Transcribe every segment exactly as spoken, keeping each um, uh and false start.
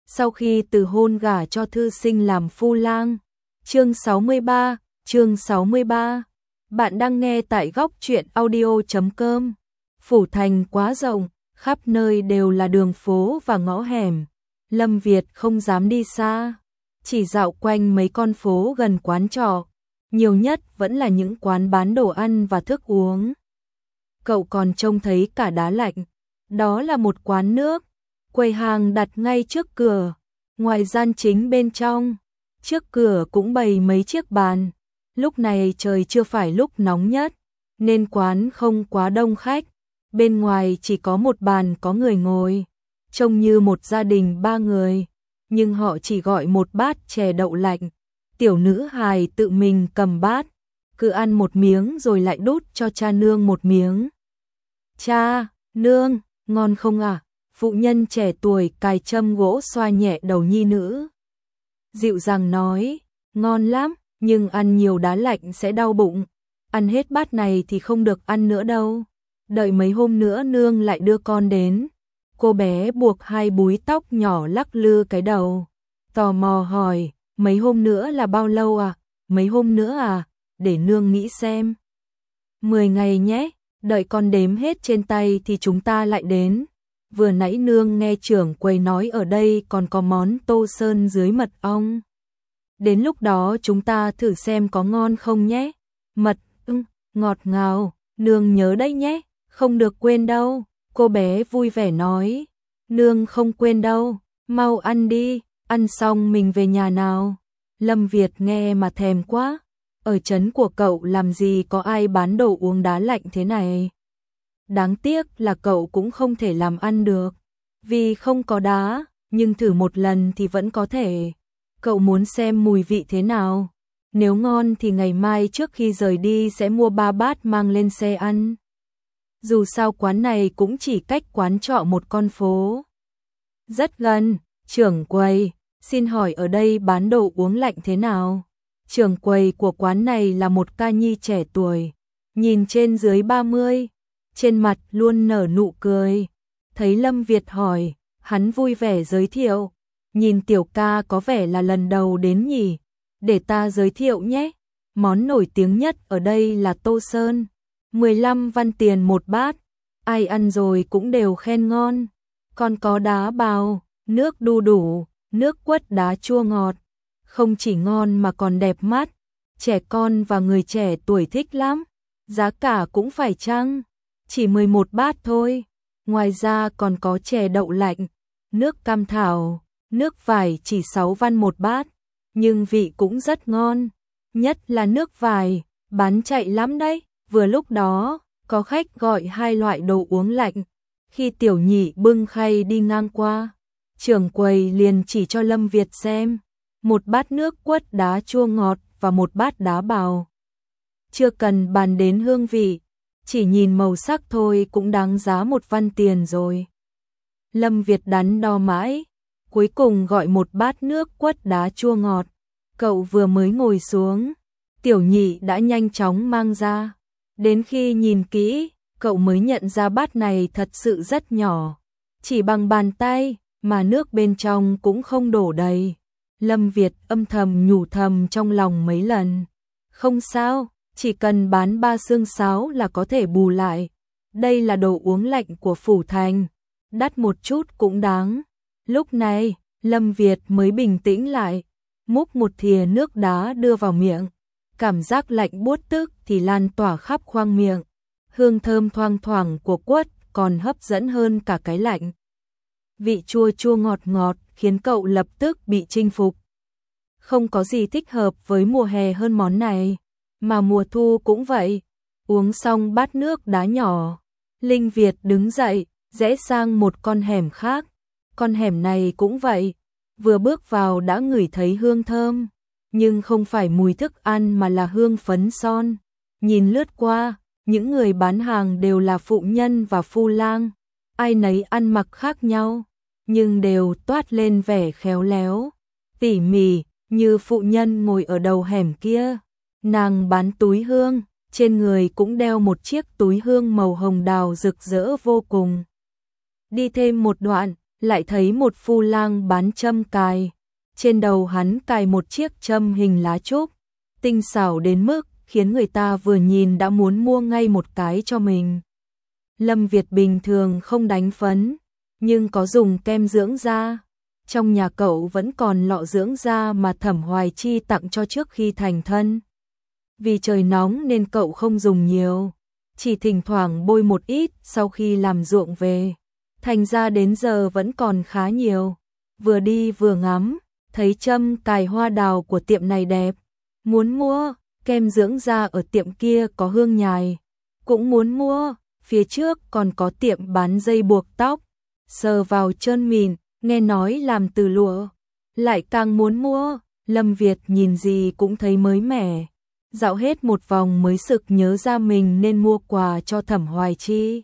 sau khi từ hôn gả cho thư sinh làm phu lang. Chương sáu mươi ba, chương sáu mươi ba. Bạn đang nghe tại góc truyện audio chấm com. Phủ thành quá rộng, khắp nơi đều là đường phố và ngõ hẻm. Lâm Việt không dám đi xa, chỉ dạo quanh mấy con phố gần quán trọ, nhiều nhất vẫn là những quán bán đồ ăn và thức uống. Cậu còn trông thấy cả đá lạnh, đó là một quán nước, quầy hàng đặt ngay trước cửa, ngoài gian chính bên trong, trước cửa cũng bày mấy chiếc bàn. Lúc này trời chưa phải lúc nóng nhất, nên quán không quá đông khách, bên ngoài chỉ có một bàn có người ngồi, trông như một gia đình ba người, nhưng họ chỉ gọi một bát chè đậu lạnh. Tiểu nữ hài tự mình cầm bát, cứ ăn một miếng rồi lại đút cho cha nương một miếng. Cha, nương, ngon không à? Phụ nhân trẻ tuổi cài châm gỗ xoa nhẹ đầu nhi nữ. Dịu dàng nói, ngon lắm, nhưng ăn nhiều đá lạnh sẽ đau bụng. Ăn hết bát này thì không được ăn nữa đâu. Đợi mấy hôm nữa nương lại đưa con đến. Cô bé buộc hai búi tóc nhỏ lắc lư cái đầu. Tò mò hỏi, mấy hôm nữa là bao lâu à? Mấy hôm nữa à? Để nương nghĩ xem. Mười ngày nhé, đợi con đếm hết trên tay thì chúng ta lại đến. Vừa nãy nương nghe trưởng quầy nói ở đây còn có món tô sơn dưới mật ong. Đến lúc đó chúng ta thử xem có ngon không nhé. Mật, ưng, ngọt ngào, nương nhớ đấy nhé, không được quên đâu. Cô bé vui vẻ nói, nương không quên đâu, mau ăn đi, ăn xong mình về nhà nào. Lâm Việt nghe mà thèm quá, ở trấn của cậu làm gì có ai bán đồ uống đá lạnh thế này. Đáng tiếc là cậu cũng không thể làm ăn được, vì không có đá, nhưng thử một lần thì vẫn có thể. Cậu muốn xem mùi vị thế nào, nếu ngon thì ngày mai trước khi rời đi sẽ mua ba bát mang lên xe ăn. Dù sao quán này cũng chỉ cách quán trọ một con phố rất gần. Trưởng quầy, xin hỏi ở đây bán đồ uống lạnh thế nào? Trưởng quầy của quán này là một ca nhi trẻ tuổi, nhìn trên dưới ba mươi, trên mặt luôn nở nụ cười. Thấy Lâm Việt hỏi, hắn vui vẻ giới thiệu, nhìn tiểu ca có vẻ là lần đầu đến nhỉ, để ta giới thiệu nhé. Món nổi tiếng nhất ở đây là tô sơn, mười lăm văn tiền một bát, ai ăn rồi cũng đều khen ngon. Còn có đá bào, nước đu đủ, nước quất đá chua ngọt, không chỉ ngon mà còn đẹp mắt, trẻ con và người trẻ tuổi thích lắm. Giá cả cũng phải chăng, chỉ mười một bát thôi. Ngoài ra còn có chè đậu lạnh, nước cam thảo, nước vải chỉ sáu văn một bát, nhưng vị cũng rất ngon, nhất là nước vải, bán chạy lắm đấy. Vừa lúc đó, có khách gọi hai loại đồ uống lạnh. Khi tiểu nhị bưng khay đi ngang qua, trưởng quầy liền chỉ cho Lâm Việt xem, một bát nước quất đá chua ngọt và một bát đá bào. Chưa cần bàn đến hương vị, chỉ nhìn màu sắc thôi cũng đáng giá một văn tiền rồi. Lâm Việt đắn đo mãi, cuối cùng gọi một bát nước quất đá chua ngọt. Cậu vừa mới ngồi xuống, tiểu nhị đã nhanh chóng mang ra. Đến khi nhìn kỹ, cậu mới nhận ra bát này thật sự rất nhỏ, chỉ bằng bàn tay, mà nước bên trong cũng không đổ đầy. Lâm Việt âm thầm nhủ thầm trong lòng mấy lần. Không sao, chỉ cần bán ba xương sáo là có thể bù lại. Đây là đồ uống lạnh của phủ thành, đắt một chút cũng đáng. Lúc này, Lâm Việt mới bình tĩnh lại, múc một thìa nước đá đưa vào miệng. Cảm giác lạnh buốt tức thì lan tỏa khắp khoang miệng. Hương thơm thoang thoảng của quất còn hấp dẫn hơn cả cái lạnh. Vị chua chua ngọt ngọt khiến cậu lập tức bị chinh phục. Không có gì thích hợp với mùa hè hơn món này, mà mùa thu cũng vậy. Uống xong bát nước đá nhỏ, Linh Việt đứng dậy, rẽ sang một con hẻm khác. Con hẻm này cũng vậy, vừa bước vào đã ngửi thấy hương thơm, nhưng không phải mùi thức ăn mà là hương phấn son. Nhìn lướt qua, những người bán hàng đều là phụ nhân và phu lang, ai nấy ăn mặc khác nhau, nhưng đều toát lên vẻ khéo léo, tỉ mỉ, như phụ nhân ngồi ở đầu hẻm kia. Nàng bán túi hương, trên người cũng đeo một chiếc túi hương màu hồng đào rực rỡ vô cùng. Đi thêm một đoạn, lại thấy một phu lang bán châm cài. Trên đầu hắn cài một chiếc châm hình lá trúc, tinh xảo đến mức khiến người ta vừa nhìn đã muốn mua ngay một cái cho mình. Lâm Việt bình thường không đánh phấn, nhưng có dùng kem dưỡng da. Trong nhà cậu vẫn còn lọ dưỡng da mà Thẩm Hoài Chi tặng cho trước khi thành thân. Vì trời nóng nên cậu không dùng nhiều, chỉ thỉnh thoảng bôi một ít sau khi làm ruộng về. Thành ra đến giờ vẫn còn khá nhiều. Vừa đi vừa ngắm, thấy châm cài hoa đào của tiệm này đẹp, muốn mua. Kem dưỡng da ở tiệm kia có hương nhài, cũng muốn mua. Phía trước còn có tiệm bán dây buộc tóc, sờ vào trơn mịn, nghe nói làm từ lụa, lại càng muốn mua. Lâm Việt nhìn gì cũng thấy mới mẻ, dạo hết một vòng mới sực nhớ ra mình nên mua quà cho Thẩm Hoài Chi.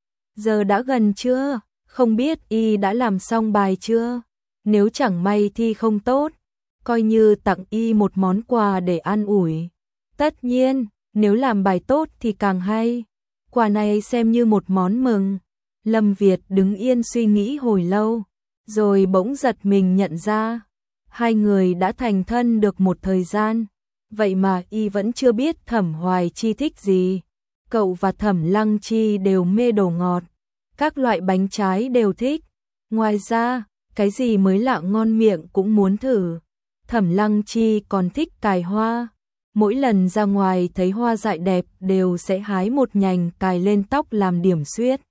Giờ đã gần chưa? Không biết y đã làm xong bài chưa? Nếu chẳng may thi không tốt, coi như tặng y một món quà để an ủi. Tất nhiên, nếu làm bài tốt thì càng hay. Quà này xem như một món mừng. Lâm Việt đứng yên suy nghĩ hồi lâu, rồi bỗng giật mình nhận ra, hai người đã thành thân được một thời gian, vậy mà y vẫn chưa biết Thẩm Hoài Chi thích gì. Cậu và Thẩm Lăng Chi đều mê đồ ngọt, các loại bánh trái đều thích. Ngoài ra, cái gì mới lạ ngon miệng cũng muốn thử. Thẩm Lăng Chi còn thích cài hoa. Mỗi lần ra ngoài thấy hoa dại đẹp đều sẽ hái một nhành cài lên tóc làm điểm xuyết.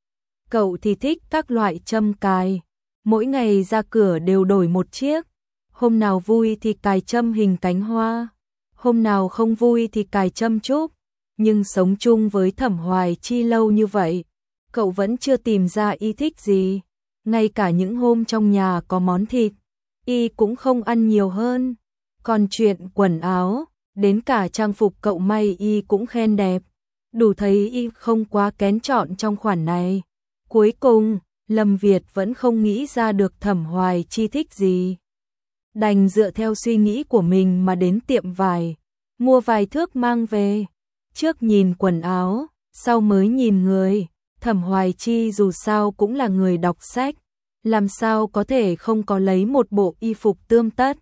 Cậu thì thích các loại châm cài, mỗi ngày ra cửa đều đổi một chiếc. Hôm nào vui thì cài châm hình cánh hoa, hôm nào không vui thì cài châm trúc. Nhưng sống chung với Thẩm Hoài Chi lâu như vậy, cậu vẫn chưa tìm ra y thích gì. Ngay cả những hôm trong nhà có món thịt, y cũng không ăn nhiều hơn. Còn chuyện quần áo, đến cả trang phục cậu may y cũng khen đẹp, đủ thấy y không quá kén chọn trong khoản này. Cuối cùng, Lâm Việt vẫn không nghĩ ra được Thẩm Hoài Chi thích gì. Đành dựa theo suy nghĩ của mình mà đến tiệm vải, mua vài thước mang về. Trước nhìn quần áo, sau mới nhìn người. Thẩm Hoài Chi dù sao cũng là người đọc sách, làm sao có thể không có lấy một bộ y phục tươm tất.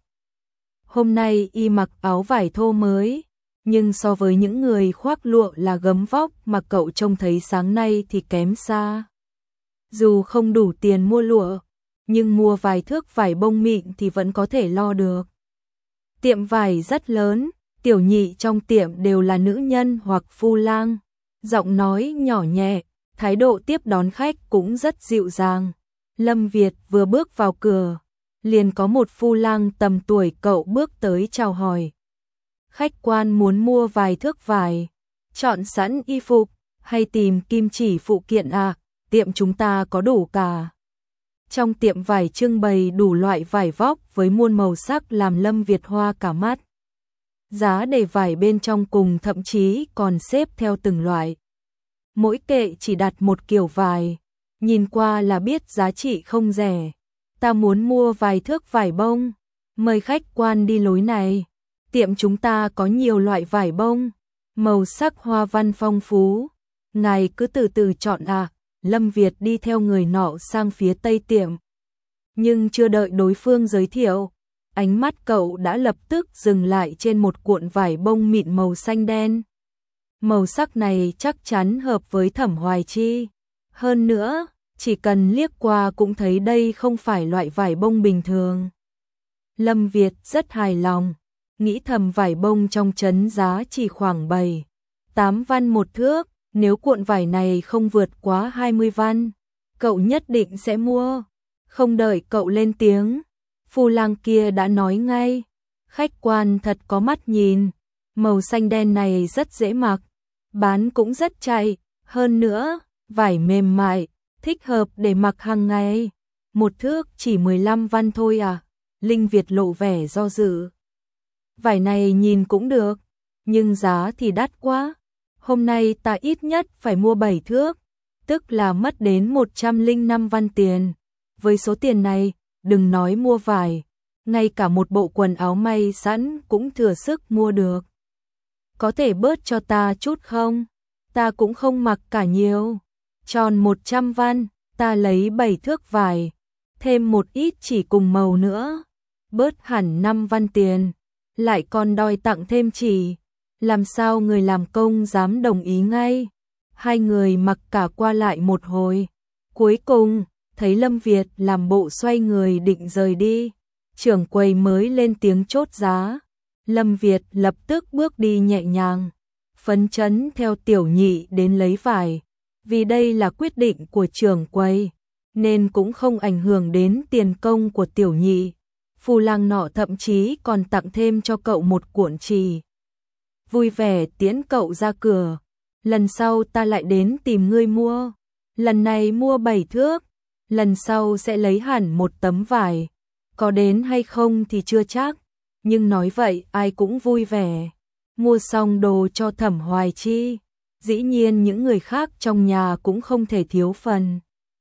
Hôm nay y mặc áo vải thô mới, nhưng so với những người khoác lụa là gấm vóc mà cậu trông thấy sáng nay thì kém xa. Dù không đủ tiền mua lụa, nhưng mua vài thước vải bông mịn thì vẫn có thể lo được. Tiệm vải rất lớn, tiểu nhị trong tiệm đều là nữ nhân hoặc phu lang, giọng nói nhỏ nhẹ, thái độ tiếp đón khách cũng rất dịu dàng. Lâm Việt vừa bước vào cửa, liền có một phu lang tầm tuổi cậu bước tới chào hỏi. Khách quan muốn mua vài thước vải, chọn sẵn y phục, hay tìm kim chỉ phụ kiện à? Tiệm chúng ta có đủ cả. Trong tiệm vải trưng bày đủ loại vải vóc với muôn màu sắc làm Lâm Việt hoa cả mắt. Giá để vải bên trong cùng thậm chí còn xếp theo từng loại. Mỗi kệ chỉ đặt một kiểu vải, nhìn qua là biết giá trị không rẻ. Ta muốn mua vài thước vải bông, mời khách quan đi lối này. Tiệm chúng ta có nhiều loại vải bông, màu sắc hoa văn phong phú. Ngài cứ từ từ chọn à. Lâm Việt đi theo người nọ sang phía tây tiệm. Nhưng chưa đợi đối phương giới thiệu, ánh mắt cậu đã lập tức dừng lại trên một cuộn vải bông mịn màu xanh đen. Màu sắc này chắc chắn hợp với Thẩm Hoài Chi. Hơn nữa, chỉ cần liếc qua cũng thấy đây không phải loại vải bông bình thường. Lâm Việt rất hài lòng, nghĩ thầm vải bông trong trấn giá chỉ khoảng bảy, tám văn một thước. Nếu cuộn vải này không vượt quá hai mươi văn, cậu nhất định sẽ mua. Không đợi cậu lên tiếng, phu lang kia đã nói ngay. Khách quan thật có mắt nhìn, màu xanh đen này rất dễ mặc, bán cũng rất chạy. Hơn nữa, vải mềm mại, thích hợp để mặc hàng ngày. Một thước chỉ mười lăm văn thôi à? Linh Việt lộ vẻ do dự. Vải này nhìn cũng được, nhưng giá thì đắt quá. Hôm nay ta ít nhất phải mua bảy thước, tức là mất đến một trăm lẻ năm văn tiền. Với số tiền này, đừng nói mua vải, ngay cả một bộ quần áo may sẵn cũng thừa sức mua được. Có thể bớt cho ta chút không? Ta cũng không mặc cả nhiều. Tròn một trăm văn, ta lấy bảy thước vải, thêm một ít chỉ cùng màu nữa, bớt hẳn năm văn tiền, lại còn đòi tặng thêm chỉ, làm sao người làm công dám đồng ý ngay. Hai người mặc cả qua lại một hồi, cuối cùng thấy Lâm Việt làm bộ xoay người định rời đi, trưởng quầy mới lên tiếng chốt giá. Lâm Việt lập tức bước đi nhẹ nhàng, phấn chấn theo Tiểu Nhị đến lấy vải, vì đây là quyết định của trưởng quầy, nên cũng không ảnh hưởng đến tiền công của Tiểu Nhị. Phù lang nọ thậm chí còn tặng thêm cho cậu một cuộn chỉ. Vui vẻ tiễn cậu ra cửa, lần sau ta lại đến tìm ngươi mua, lần này mua bảy thước, lần sau sẽ lấy hẳn một tấm vải, có đến hay không thì chưa chắc, nhưng nói vậy ai cũng vui vẻ. Mua xong đồ cho Thẩm Hoài Chi, dĩ nhiên những người khác trong nhà cũng không thể thiếu phần.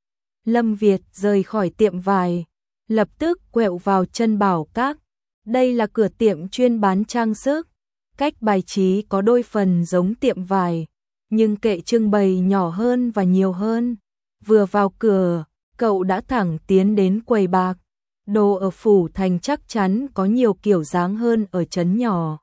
Lâm Việt rời khỏi tiệm vải, lập tức quẹo vào Trân Bảo Các. Đây là cửa tiệm chuyên bán trang sức, cách bài trí có đôi phần giống tiệm vải, nhưng kệ trưng bày nhỏ hơn và nhiều hơn. Vừa vào cửa, cậu đã thẳng tiến đến quầy bạc. Đồ ở Phủ Thành chắc chắn có nhiều kiểu dáng hơn ở trấn nhỏ.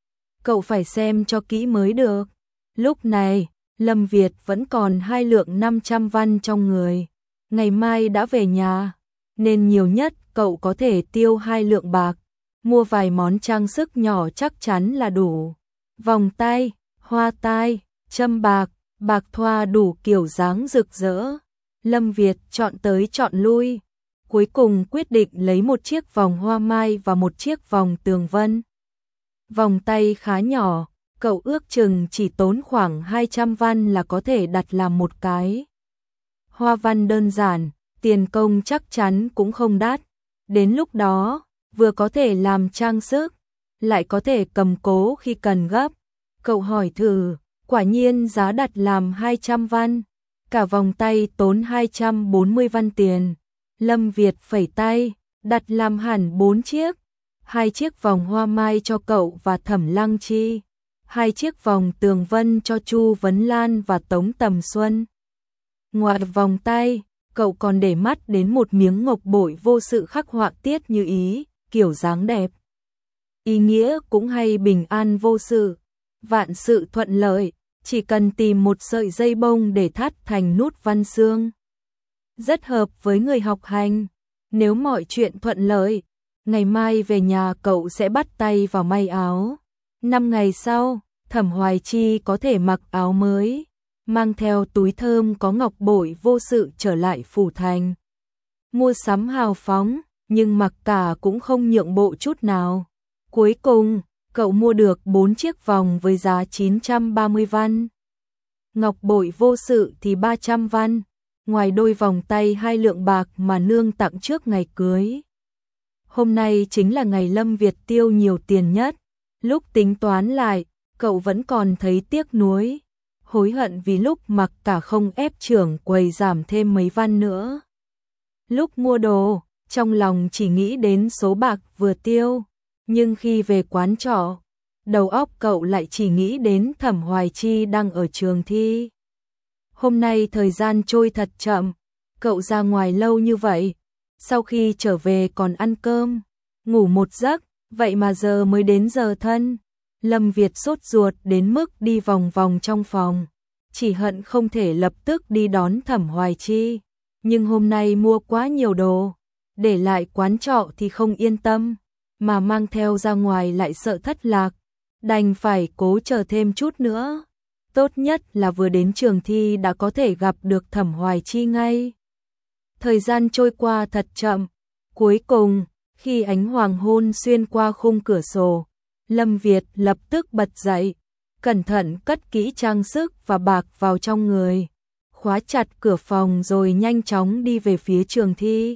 Cậu phải xem cho kỹ mới được. Lúc này, Lâm Việt vẫn còn hai lượng năm trăm văn trong người. Ngày mai đã về nhà, nên nhiều nhất cậu có thể tiêu hai lượng bạc. Mua vài món trang sức nhỏ chắc chắn là đủ. Vòng tay, hoa tai, châm bạc, bạc thoa đủ kiểu dáng rực rỡ. Lâm Việt chọn tới chọn lui, cuối cùng quyết định lấy một chiếc vòng hoa mai và một chiếc vòng tường vân. Vòng tay khá nhỏ, cậu ước chừng chỉ tốn khoảng hai trăm văn là có thể đặt làm một cái. Hoa văn đơn giản, tiền công chắc chắn cũng không đắt. Đến lúc đó, vừa có thể làm trang sức, lại có thể cầm cố khi cần gấp. Cậu hỏi thử, quả nhiên giá đặt làm hai trăm văn. Cả vòng tay tốn hai trăm bốn mươi văn tiền. Lâm Việt phẩy tay, đặt làm hẳn bốn chiếc. Hai chiếc vòng hoa mai cho cậu và Thẩm Lăng Chi. Hai chiếc vòng tường vân cho Chu Vấn Lan và Tống Tầm Xuân. Ngoài vòng tay, cậu còn để mắt đến một miếng ngọc bội vô sự khắc họa tiết như ý, kiểu dáng đẹp. Ý nghĩa cũng hay bình an vô sự, vạn sự thuận lợi, chỉ cần tìm một sợi dây bông để thắt thành nút văn xương. Rất hợp với người học hành, nếu mọi chuyện thuận lợi, ngày mai về nhà cậu sẽ bắt tay vào may áo. Năm ngày sau, Thẩm Hoài Chi có thể mặc áo mới, mang theo túi thơm có ngọc bội vô sự trở lại Phủ Thành. Mua sắm hào phóng, nhưng mặc cả cũng không nhượng bộ chút nào. Cuối cùng, cậu mua được bốn chiếc vòng với giá chín trăm ba mươi văn. Ngọc bội vô sự thì ba trăm văn, ngoài đôi vòng tay hai lượng bạc mà nương tặng trước ngày cưới. Hôm nay chính là ngày Lâm Việt tiêu nhiều tiền nhất. Lúc tính toán lại, cậu vẫn còn thấy tiếc nuối, hối hận vì lúc mặc cả không ép trưởng quầy giảm thêm mấy văn nữa. Lúc mua đồ, trong lòng chỉ nghĩ đến số bạc vừa tiêu, nhưng khi về quán trọ, đầu óc cậu lại chỉ nghĩ đến Thẩm Hoài Chi đang ở trường thi. Hôm nay thời gian trôi thật chậm, cậu ra ngoài lâu như vậy, sau khi trở về còn ăn cơm, ngủ một giấc, vậy mà giờ mới đến giờ thân. Lâm Việt sốt ruột đến mức đi vòng vòng trong phòng, chỉ hận không thể lập tức đi đón Thẩm Hoài Chi, nhưng hôm nay mua quá nhiều đồ, để lại quán trọ thì không yên tâm, mà mang theo ra ngoài lại sợ thất lạc, đành phải cố chờ thêm chút nữa. Tốt nhất là vừa đến trường thi đã có thể gặp được Thẩm Hoài Chi ngay. Thời gian trôi qua thật chậm, cuối cùng, khi ánh hoàng hôn xuyên qua khung cửa sổ, Lâm Việt lập tức bật dậy, cẩn thận cất kỹ trang sức và bạc vào trong người, khóa chặt cửa phòng rồi nhanh chóng đi về phía trường thi.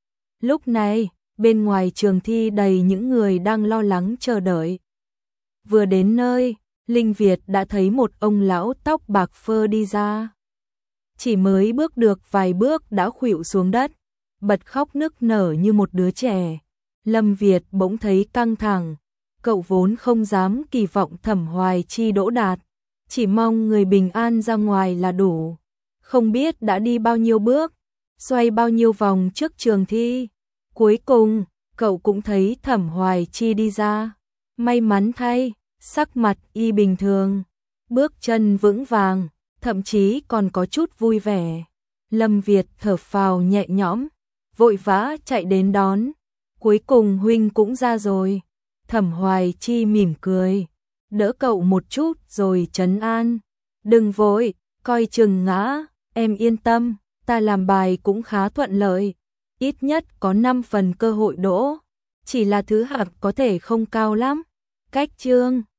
Lúc này, bên ngoài trường thi đầy những người đang lo lắng chờ đợi. Vừa đến nơi, Linh Việt đã thấy một ông lão tóc bạc phơ đi ra. Chỉ mới bước được vài bước đã khuỵu xuống đất, bật khóc nức nở như một đứa trẻ. Lâm Việt bỗng thấy căng thẳng, cậu vốn không dám kỳ vọng Thẩm Hoài Chi đỗ đạt, chỉ mong người bình an ra ngoài là đủ. Không biết đã đi bao nhiêu bước, xoay bao nhiêu vòng trước trường thi. Cuối cùng, cậu cũng thấy Thẩm Hoài Chi đi ra. May mắn thay, sắc mặt y bình thường, bước chân vững vàng, thậm chí còn có chút vui vẻ. Lâm Việt thở phào nhẹ nhõm, vội vã chạy đến đón. Cuối cùng huynh cũng ra rồi. Thẩm Hoài Chi mỉm cười, đỡ cậu một chút rồi trấn an. Đừng vội, coi chừng ngã, em yên tâm, ta làm bài cũng khá thuận lợi. Ít nhất có năm phần cơ hội đỗ, chỉ là thứ hạng có thể không cao lắm. Cách chương